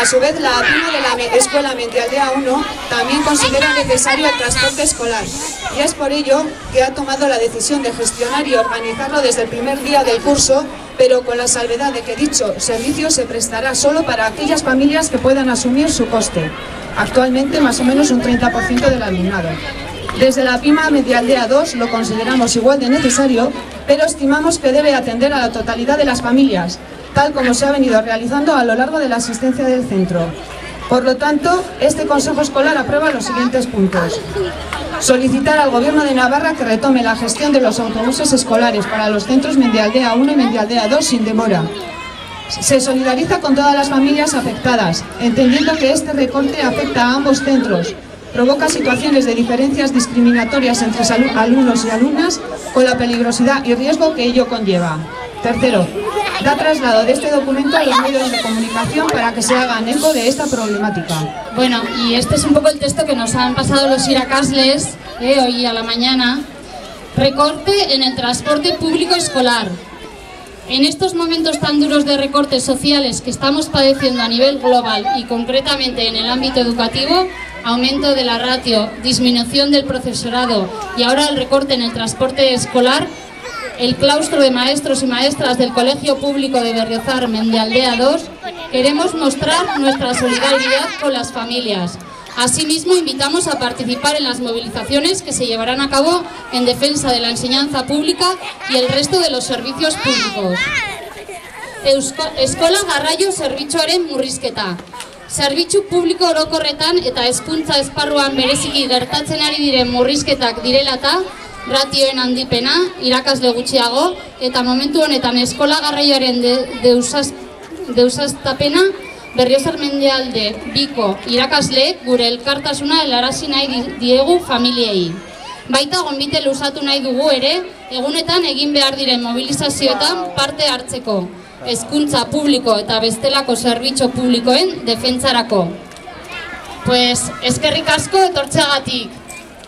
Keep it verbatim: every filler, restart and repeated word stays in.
A su vez, la PIMA de la Escuela Mendialdea uno también considera necesario el transporte escolar y es por ello que ha tomado la decisión de gestionar y organizarlo desde el primer día del curso, pero con la salvedad de que dicho servicio se prestará solo para aquellas familias que puedan asumir su coste, actualmente más o menos un treinta por ciento del alumnado. Desde la PIMA Mendialdea dos lo consideramos igual de necesario, pero estimamos que debe atender a la totalidad de las familias, tal como se ha venido realizando a lo largo de la asistencia del centro. Por lo tanto, este Consejo Escolar aprueba los siguientes puntos. Solicitar al Gobierno de Navarra que retome la gestión de los autobuses escolares para los centros Mendialdea uno y Mendialdea dos sin demora. Se solidariza con todas las familias afectadas, entendiendo que este recorte afecta a ambos centros, provoca situaciones de diferencias discriminatorias entre alumnos y alumnas, con la peligrosidad y riesgo que ello conlleva. Tercero, da traslado de este documento a los medios de comunicación para que se hagan eco de esta problemática. Bueno, y este es un poco el texto que nos han pasado los iracasles eh, hoy a la mañana. Recorte en el transporte público escolar. En estos momentos tan duros de recortes sociales que estamos padeciendo a nivel global y concretamente en el ámbito educativo, aumento de la ratio, disminución del profesorado y ahora el recorte en el transporte escolar, el claustro de maestros y maestras del Colegio Público de Berriozar Mendialdea dos, queremos mostrar nuestra solidaridad con las familias. Asimismo, invitamos a participar en las movilizaciones que se llevarán a cabo en defensa de la enseñanza pública y el resto de los servicios públicos. Eusko, Eskola Garraio Zerbitzuaren murrizketa. Zerbitzu publiko orokorretan eta hezkuntza esparruan bereziki gertatzen ari diren murrizketak direlata, ratioen handipena, irakasle gutxiago, eta momentu honetan eskola garraioaren deusaztapena, Berriozar Mendialde biko irakasleek gure elkartasuna helarazi nahi diegu familiei. Baita gonbite luzatu nahi dugu ere, egunetan egin behar diren mobilizazioetan parte hartzeko, hezkuntza publiko eta bestelako zerbitzu publikoen defentsarako. Pues, eskerrik asko etortzeagatik.